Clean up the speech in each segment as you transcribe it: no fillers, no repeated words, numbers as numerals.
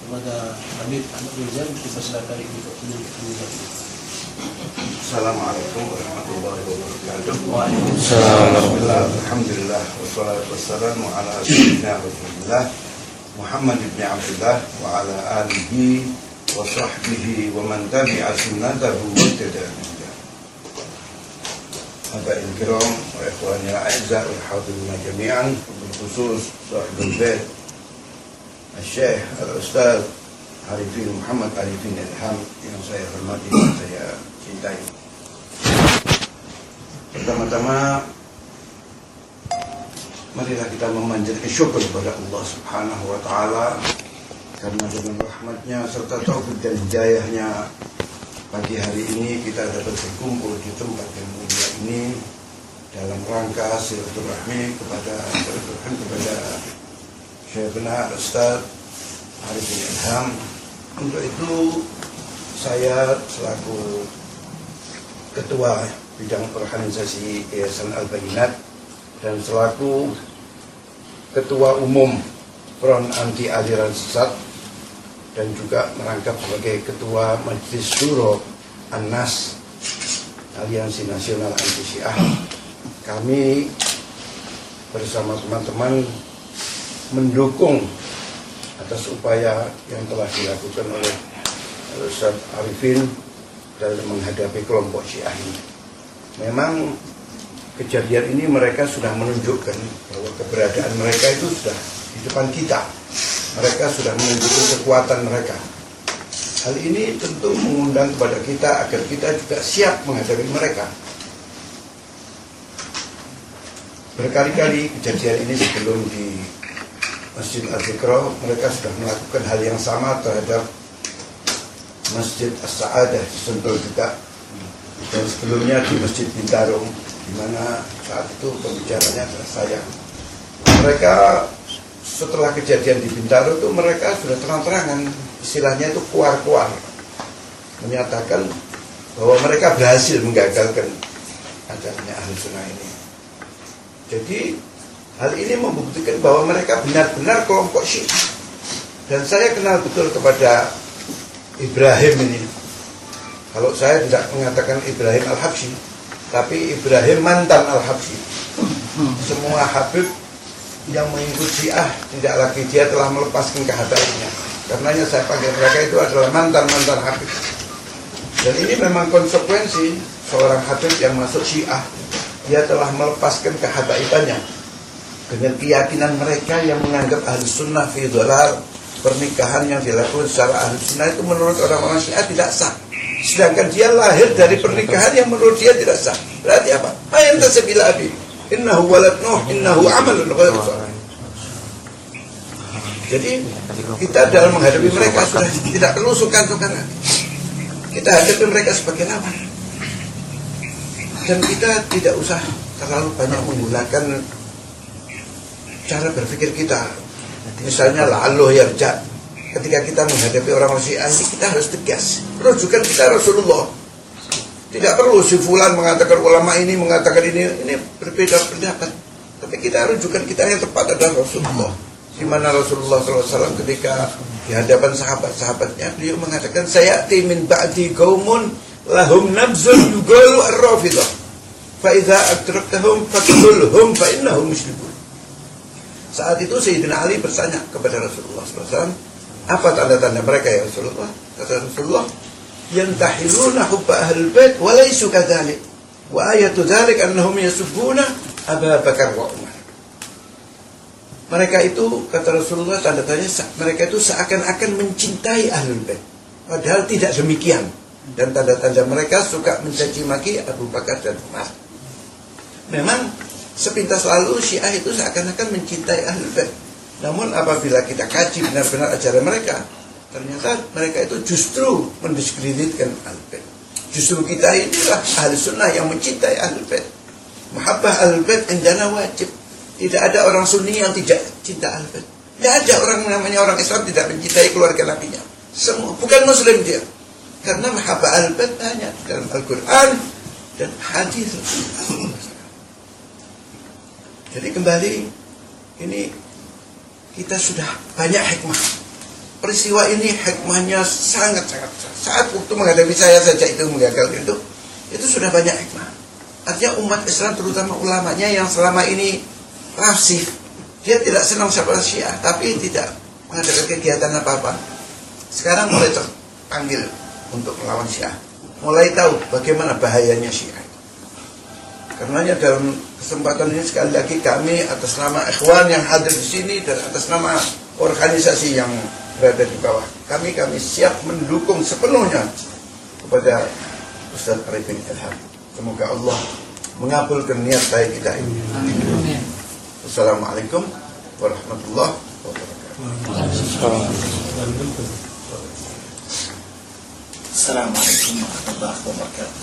kepada Habib Ahmad Rizal, kita silakan untuk menyampaikan. Assalamualaikum warahmatullahi wabarakatuh. Waalaikumsalam. Bismillah, alhamdulillah, wassalatu wassalamu ala sayyidina Rasulillah Muhammad ibn Abdullah wa ala alihi wa sahbihi wa man tabi'a sunnatahu wa ittaba'. Habaibul kiram wa ikhwani al-a'izza wal hadirin jami'an, bil khusus sahibul bait Syekh Al-Ustaz Arifin Muhammad Arifin Ilham yang saya hormati dan saya cintai. Pertama-tama marilah kita memanjatkan syukur kepada Allah Subhanahu wa taala karena dengan rahmatnya serta taufik dan hidayahnya pagi hari ini kita dapat berkumpul di tempat yang mulia ini dalam rangka silaturahmi kepada Syekhna Al-Ustaz Arifin Ilham. Untuk itu saya selaku Ketua Bidang Organisasi Yayasan Al-Bayinat dan selaku Ketua Umum Front Anti Aliran Sesat dan juga merangkap sebagai Ketua Majelis Syuro An-Nas Aliansi Nasional Anti Syiah, kami bersama teman-teman mendukung atas upaya yang telah dilakukan oleh Ustaz Arifin dalam menghadapi kelompok Syiah ini. Memang kejadian ini mereka sudah menunjukkan bahwa keberadaan mereka itu sudah di depan kita. Mereka sudah menunjukkan kekuatan mereka. Hal ini tentu mengundang kepada kita agar kita juga siap menghadapi mereka. Berkali-kali kejadian ini sebelum di Masjid Al-Iqra, mereka sudah melakukan hal yang sama terhadap Masjid As-Sa'adah di Sentul juga, dan sebelumnya di Masjid Bintaro, di mana saat itu pembicaranya adalah saya. Mereka setelah kejadian di Bintaro itu mereka sudah terang-terangan, istilahnya itu kuar-kuar, menyatakan bahwa mereka berhasil menggagalkan acaranya Ahlus Sunnah ini. Jadi hal ini membuktikan bahwa mereka benar-benar kelompok Syiah. Dan saya kenal betul kepada Ibrahim ini. Kalau saya tidak mengatakan Ibrahim Al-Habsyi, tapi Ibrahim mantan Al-Habsyi. Semua Habib yang mengikuti Syiah tidak lagi dia telah melepaskan kehabainya. Karenanya saya panggil mereka itu adalah mantan-mantan Habib. Dan ini memang konsekuensi seorang Habib yang masuk Syiah, dia telah melepaskan kehabaitannya dengan keyakinan mereka yang menganggap Ahlus Sunnah fi dhalal, pernikahan yang dilakukan secara Ahlus Sunnah itu menurut orang-orang Syiah tidak sah. Sedangkan dia lahir dari pernikahan yang menurut dia tidak sah. Berarti apa? Ayat tasbila abi, innahu walad Nuh, innahu amalun ghairu salih. Jadi kita dalam menghadapi mereka sudah tidak perlu sungkan-sungkan lagi. Kita hadapi mereka sebagai lawan. Dan kita tidak usah terlalu banyak menggunakan cara berpikir kita. Misalnya la'alluh yarja. Ketika kita menghadapi orang-orang Syiah ini, kita harus tegas. Rujukan kita Rasulullah. Tidak perlu si fulan mengatakan, ulama ini mengatakan ini berbeda pendapat. Tapi kita rujukan kita yang tepat adalah Rasulullah. Di mana Rasulullah SAW ketika di hadapan sahabat-sahabatnya, beliau mengatakan, sayati min ba'di qaumun lahum nabzun yugalu ar-rafidah. Fa idza adraktahum faqtulhum fa innahum musyrikun. Saat itu Sayyidina Ali bertanya kepada Rasulullah SAW, apa tanda-tanda mereka ya Rasulullah? Kata Rasulullah, yantahiluna hubba ahlul bait wa laysu kadzalik. Wa ayatu dzalik annahum yasubbuna Abu Bakar wa Umar. Mereka itu, kata Rasulullah, tanda-tandanya mereka itu seakan-akan mencintai ahlul bait. Padahal tidak demikian. Dan tanda-tanda mereka suka mencaci maki Abu Bakar dan Umar. Memang sepintas lalu Syiah itu seakan-akan mencintai Ahlul Bait. Namun apabila kita kaji benar-benar ajaran mereka, ternyata mereka itu justru mendiskreditkan Ahlul Bait. Justru kita inilah Ahlus Sunnah yang mencintai Ahlul Bait. Muhabbah Ahlul Bait indana wajib. Tidak ada orang Sunni yang tidak cinta Ahlul Bait. Tidak ada orang namanya orang Islam tidak mencintai keluarga nabinya. Semua bukan Muslim dia. Karena muhabbah Ahlul Bait hanya dalam Al-Quran dan hadis. Jadi kembali, ini kita sudah banyak hikmah peristiwa ini hikmahnya sangat saat waktu menghadapi saya saja itu menggagalkan itu sudah banyak hikmah. Artinya umat Islam terutama ulamanya yang selama ini pasif, dia tidak senang sama Syiah tapi tidak mengadakan kegiatan apa-apa, sekarang mulai terpanggil untuk melawan Syiah, mulai tahu bagaimana bahayanya Syiah. Karenanya dalam kesempatan ini sekali lagi kami atas nama ikhwan yang hadir di sini dan atas nama organisasi yang berada di bawah, kami siap mendukung sepenuhnya kepada Ustaz Arifin Ilham. Semoga Allah mengabulkan niat baik kita ini. Amin. Assalamualaikum warahmatullahi wabarakatuh. Assalamualaikum warahmatullahi wabarakatuh.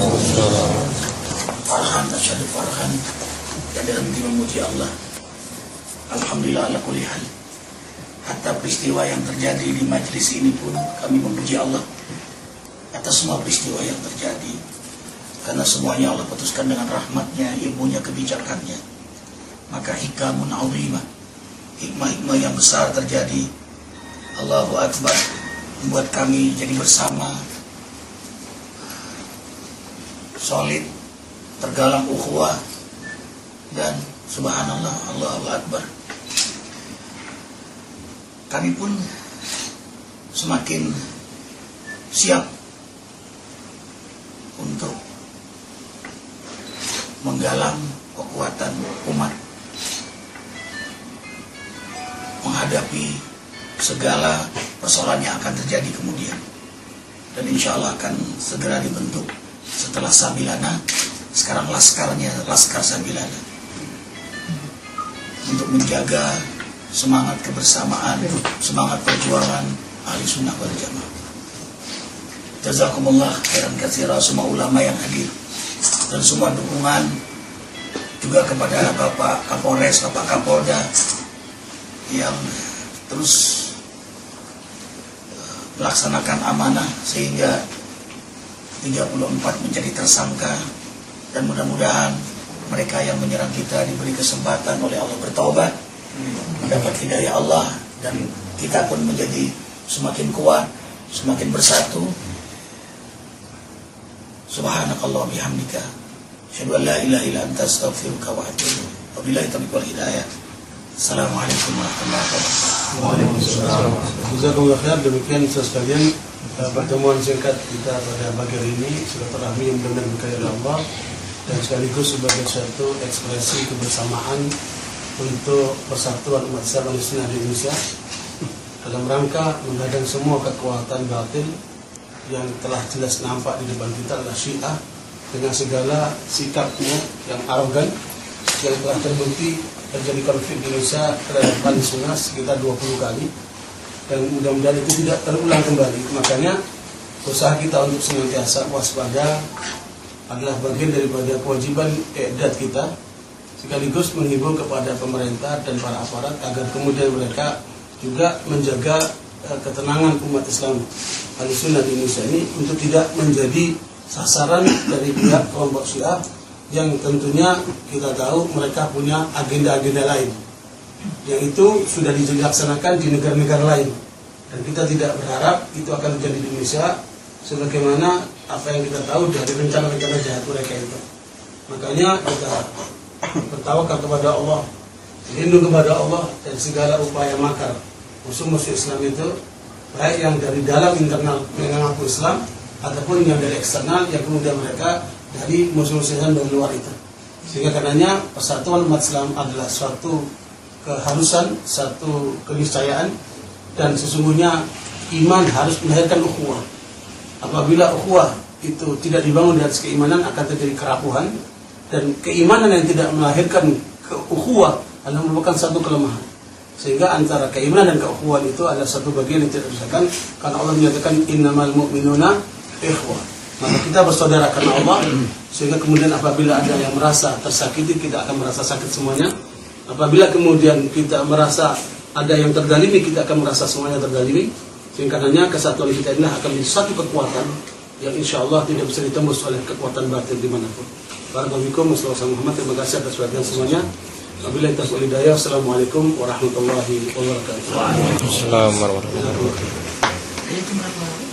Farhan, asyhadu farhan, dan berhenti memuji Allah. Alhamdulillah ala kulli hal. Hatta peristiwa yang terjadi di majelis ini pun kami memuji Allah atas semua peristiwa yang terjadi, karena semuanya Allah putuskan dengan rahmatnya, ilmunya, kebijakannya. Maka hikamun azimah, hikmah-hikmah yang besar terjadi. Allahu Akbar, membuat kami jadi bersama, solid, tergalang ukhuwah, dan subhanallah, Allahu Akbar. Kami pun semakin siap untuk menggalang kekuatan umat menghadapi segala persoalan yang akan terjadi kemudian, dan insya Allah akan segera dibentuk setelah Sabilana. Sekarang Laskar Sabilana, untuk menjaga semangat kebersamaan, semangat perjuangan ahli sunnah wal jamaah. Jazakumullah khairan katsira semua ulama yang hadir, dan semua dukungan juga kepada Bapak Kapolres, Bapak Kapolda yang terus melaksanakan amanah sehingga 34 menjadi tersangka, dan mudah-mudahan mereka yang menyerang kita diberi kesempatan oleh Allah bertaubat, mendapat hidayah Allah, dan kita pun menjadi semakin kuat, semakin bersatu. Subhanakallah bihamdika, asyhadu an la ilaha illa anta, astaghfiruka wa atubu ilaik. Wabillahi taufiq wal hidayah. Assalamualaikum warahmatullahi wabarakatuh. Waalaikumsalam. Jazakumullah khair. Demikian sekalian pertemuan singkat kita pada pagi hari ini, silaturahmi yang benar berkah Allah, dan sekaligus sebagai satu ekspresi kebersamaan untuk persatuan umat Islam di Indonesia dalam rangka menghadang semua kekuatan batil yang telah jelas nampak di depan kita adalah Syiah dengan segala sikapnya yang arogan yang telah terbukti terjadi konflik di Indonesia terhadap ahli sunnah sekitar 20 kali, dan mudah-mudahan itu tidak terulang kembali. Makanya usaha kita untuk senantiasa waspada adalah bagian daripada kewajiban i'dad kita, sekaligus menghimbau kepada pemerintah dan para aparat agar kemudian mereka juga menjaga ketenangan umat Islam Ahlussunnah di Indonesia ini untuk tidak menjadi sasaran dari pihak kelompok Syiah yang tentunya kita tahu mereka punya agenda-agenda lain yang itu sudah dilaksanakan di negara-negara lain, dan kita tidak berharap itu akan terjadi di Indonesia sebagaimana apa yang kita tahu dari rencana-rencana jahat mereka itu. Makanya kita bertawakal kepada Allah, berlindung kepada Allah dari segala upaya makar musuh-musuh Islam itu, baik yang dari dalam internal mengaku Islam ataupun yang dari eksternal yang kemudian mereka dari musuh-musuh Islam dari luar itu. Sehingga karenanya persatuan umat Islam adalah suatu keharusan, satu keniscayaan, dan sesungguhnya iman harus melahirkan ukhuwah. Apabila ukhuwah itu tidak dibangun di atas keimanan akan terjadi kerapuhan, dan keimanan yang tidak melahirkan ukhuwah adalah merupakan satu kelemahan. Sehingga antara keimanan dan keukhuwan itu adalah satu bagian yang tidak terpisahkan, karena Allah menyatakan innamal mu'minuna ikhwah. Maka kita bersaudara karena Allah, sehingga kemudian apabila ada yang merasa tersakiti, kita akan merasa sakit semuanya. Apabila kemudian kita merasa ada yang terdalimi, kita akan merasa semuanya terdalimi. Sehingga karenanya kesatuan kita ini akan menjadi satu kekuatan yang insya Allah tidak bisa ditembus oleh kekuatan batin dimanapun. Barakallahu fikum, wassalamualaikum warahmatullahi wabarakatuh. Terima kasih atas perhatian semuanya. Wabillahi taufiq wal hidayah. Assalamualaikum warahmatullahi wabarakatuh. Waalaikumsalam warahmatullahi wabarakatuh. Itu berapa?